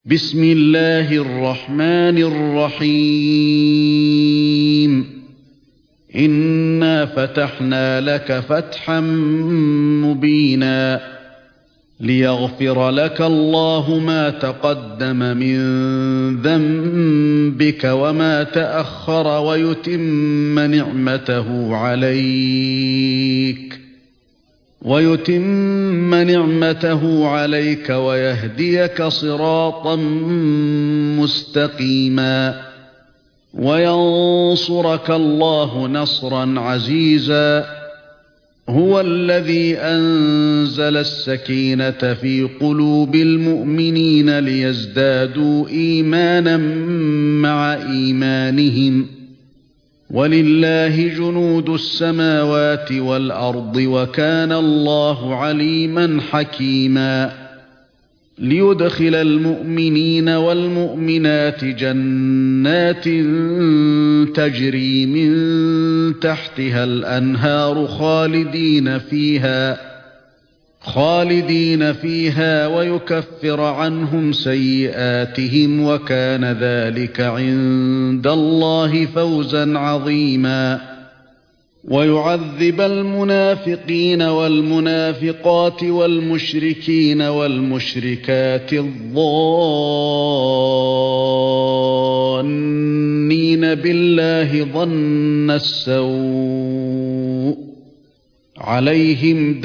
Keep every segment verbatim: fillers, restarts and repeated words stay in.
بسم الله الرحمن الرحيم إنا فتحنا لك فتحا مبينا ليغفر لك الله ما تقدم من ذنبك وما تأخر ويتم نعمته عليك ويتم نعمته عليك ويهديك صراطا مستقيما وينصرك الله نصرا عزيزا هو الذي أنزل السكينة في قلوب المؤمنين ليزدادوا إيمانا مع إيمانهم ولله جنود السماوات والأرض وكان الله عليما حكيما ليدخل المؤمنين والمؤمنات جنات تجري من تحتها الأنهار خالدين فيها خالدين فيها ويكفر عنهم سيئاتهم وكان ذلك عند الله فوزا عظيما ويعذب المنافقين والمنافقات والمشركين والمشركات الظانين بالله ظن السوء عليهم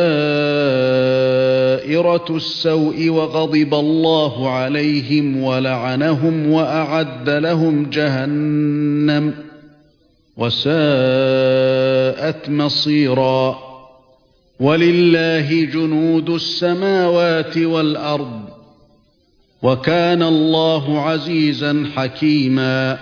دائرة السوء وغضب الله عليهم ولعنهم وأعد لهم جهنم وساءت مصيرا ولله جنود السماوات والأرض وكان الله عزيزا حكيما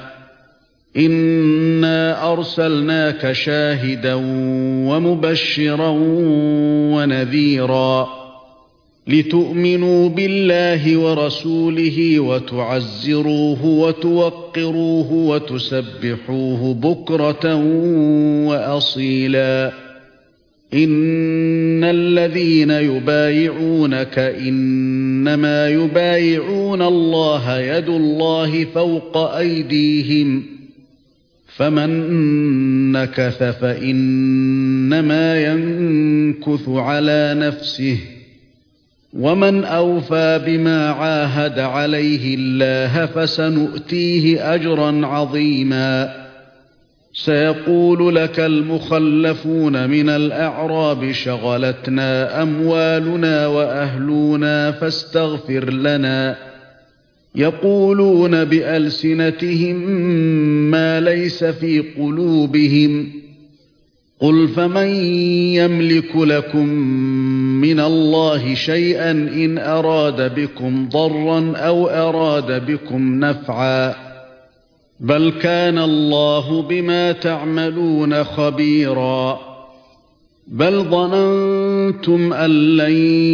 إنا أرسلناك شاهدا ومبشرا ونذيرا لتؤمنوا بالله ورسوله وتعزروه وتوقروه وتسبحوه بكرة وأصيلا إن الذين يبايعونك إنما يبايعون الله يد الله فوق أيديهم فمن نكث فإنما ينكث على نفسه ومن أوفى بما عاهد عليه الله فسنؤتيه أجرا عظيما سيقول لك المخلفون من الأعراب شغلتنا أموالنا وأهلنا فاستغفر لنا يقولون بألسنتهم ما ليس في قلوبهم قل فمن يملك لكم من الله شيئا إن أراد بكم ضرا أو أراد بكم نفعا بل كان الله بما تعملون خبيرا بل ظننتم أن لن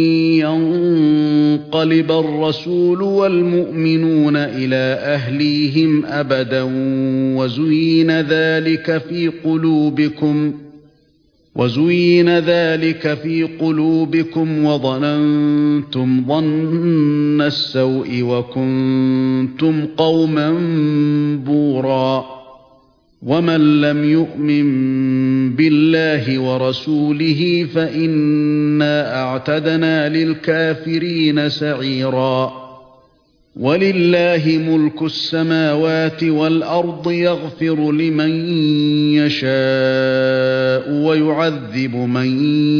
ينقلب الرسول والمؤمنون إلى أهليهم أبدا وزين ذلك في قلوبكم وزين ذلك في قلوبكم وظننتم ظن السوء وكنتم قوما بورا ومن لم يؤمن بالله ورسوله فإنا أعتدنا للكافرين سعيرا ولله ملك السماوات والأرض يغفر لمن يشاء ويعذب من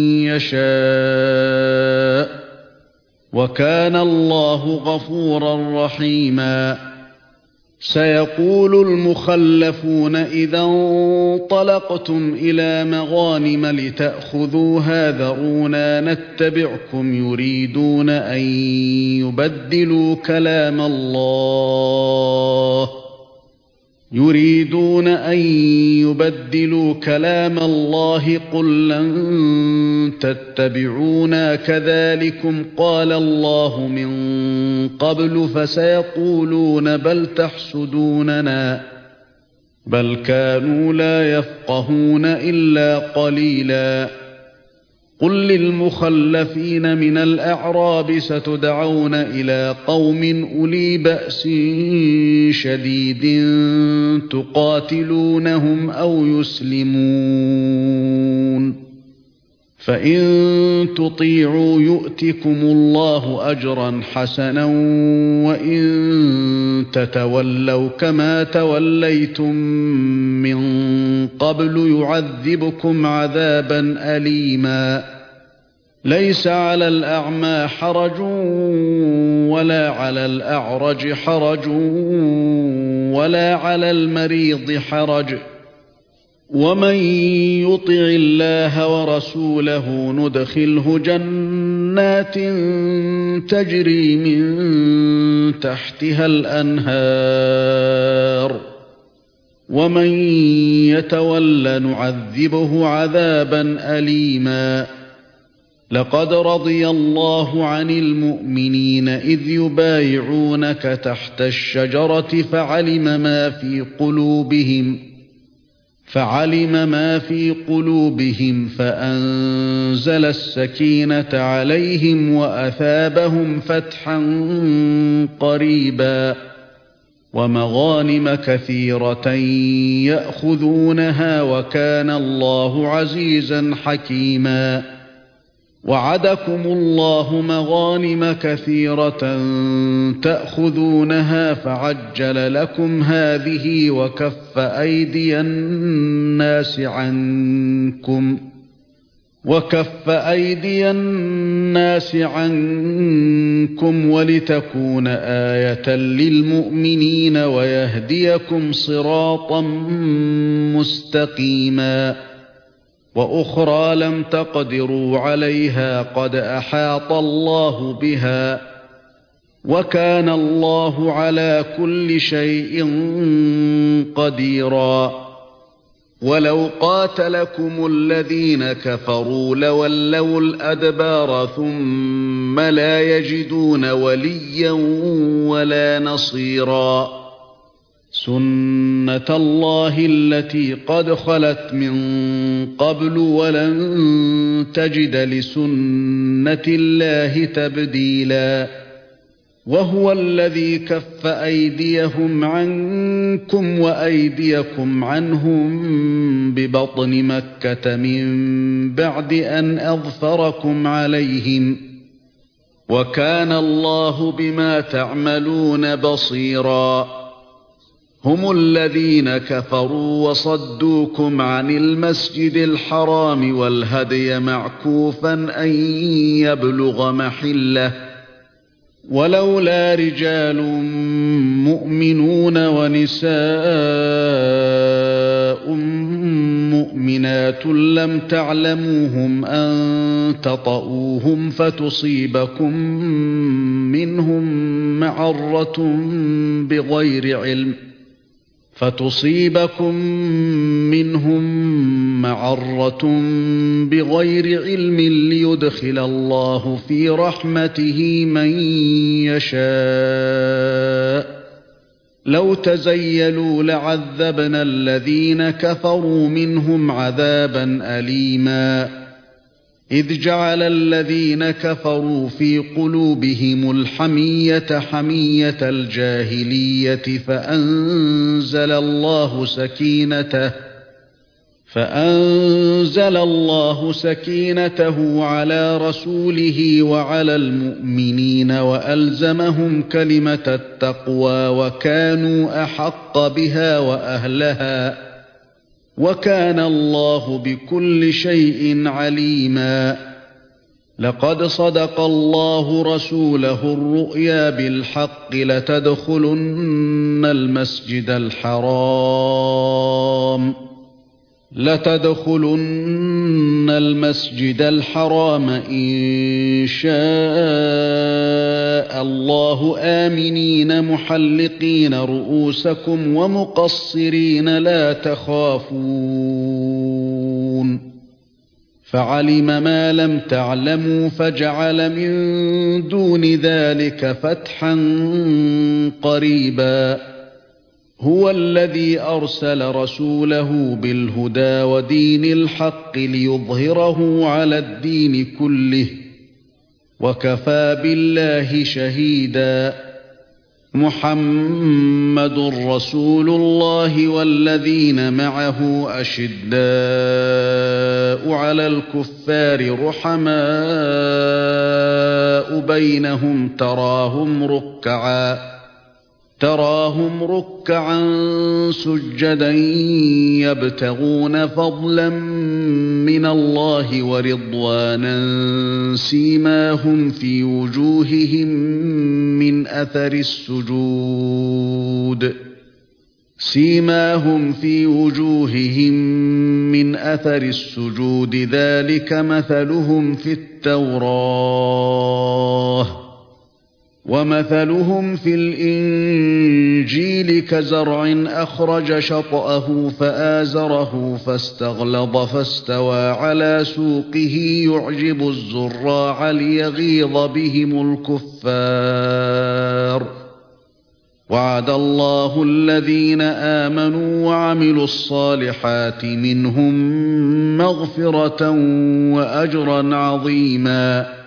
يشاء وكان الله غفورا رحيما سيقول المخلفون إذا انطلقتم إلى مغانم لتأخذوها ذرونا نتبعكم يريدون أن يبدلوا كلام الله يريدون أن يبدلوا كلام الله قل لن تتبعونا كذلكم قال الله من قبل فسيقولون بل تحسدوننا بل كانوا لا يفقهون إلا قليلا قل للمخلفين من الأعراب ستدعون إلى قوم أولي بأس شديد تقاتلونهم أو يسلمون فإن تطيعوا يؤتكم الله أجرا حسنا وإن تتولوا كما توليتم من قبل يعذبكم عذابا أليما ليس على الأعمى حرج ولا على الأعرج حرج ولا على المريض حرج ومن يطع الله ورسوله ندخله جنات تجري من تحتها الأنهار ومن يتول نعذبه عذابا أليما لقد رضي الله عن المؤمنين إذ يبايعونك تحت الشجرة فعلم ما في قلوبهم فعلم ما في قلوبهم فأنزل السكينة عليهم وأثابهم فتحا قريبا ومغانم كثيرة يأخذونها وكان الله عزيزا حكيما وعدكم الله مغانم كثيرة تأخذونها فعجل لكم هذه وكف أيدي الناس عنكم وكف أيدي الناس عنكم ولتكون آية للمؤمنين ويهديكم صراطا مستقيما وأخرى لم تقدروا عليها قد أحاط الله بها وكان الله على كل شيء قديرا ولو قاتلكم الذين كفروا لولوا الأدبار ثم لا يجدون وليا ولا نصيرا سنة الله التي قد خلت من قبل ولن تجد لسنة الله تبديلا وهو الذي كف أيديهم عنكم وأيديكم عنهم ببطن مكة من بعد أن أظفركم عليهم وكان الله بما تعملون بصيرا هم الذين كفروا وصدوكم عن المسجد الحرام والهدي معكوفا أن يبلغ محله ولولا رجال مؤمنون ونساء مؤمنات لم تعلموهم أن تطؤوهم فتصيبكم منهم معرة بغير علم فتصيبكم منهم معرة بغير علم ليدخل الله في رحمته من يشاء لو تزيلوا لعذبنا الذين كفروا منهم عذابا أليما إذ جعل الذين كفروا في قلوبهم الحمية حمية الجاهلية فأنزل الله سكينته فأنزل الله سكينته على رسوله وعلى المؤمنين وألزمهم كلمة التقوى وكانوا أحق بها وأهلها وكان الله بكل شيء عليما لقد صدق الله رسوله الرؤيا بالحق لتدخلن المسجد الحرام لتدخلن المسجد الحرام إن شاء الله آمنين محلقين رؤوسكم ومقصرين لا تخافون فعلم ما لم تعلموا فجعل من دون ذلك فتحا قريبا هو الذي أرسل رسوله بالهدى ودين الحق ليظهره على الدين كله وكفى بالله شهيدا محمد رسول الله والذين معه أشداء على الكفار رحماء بينهم تراهم ركعا تراهم ركعا سجدا يبتغون فضلا من الله ورضوانا سيماهم في وجوههم من أثر السجود سيماهم في وجوههم من أثر السجود ذلك مثلهم في التوراة ومثلهم في الإنجيل كزرع أخرج شطأه فآزره فاستغلظ فاستوى على سوقه يعجب الزراع ليغيظ بهم الكفار وعد الله الذين آمنوا وعملوا الصالحات منهم مغفرة وأجرا عظيما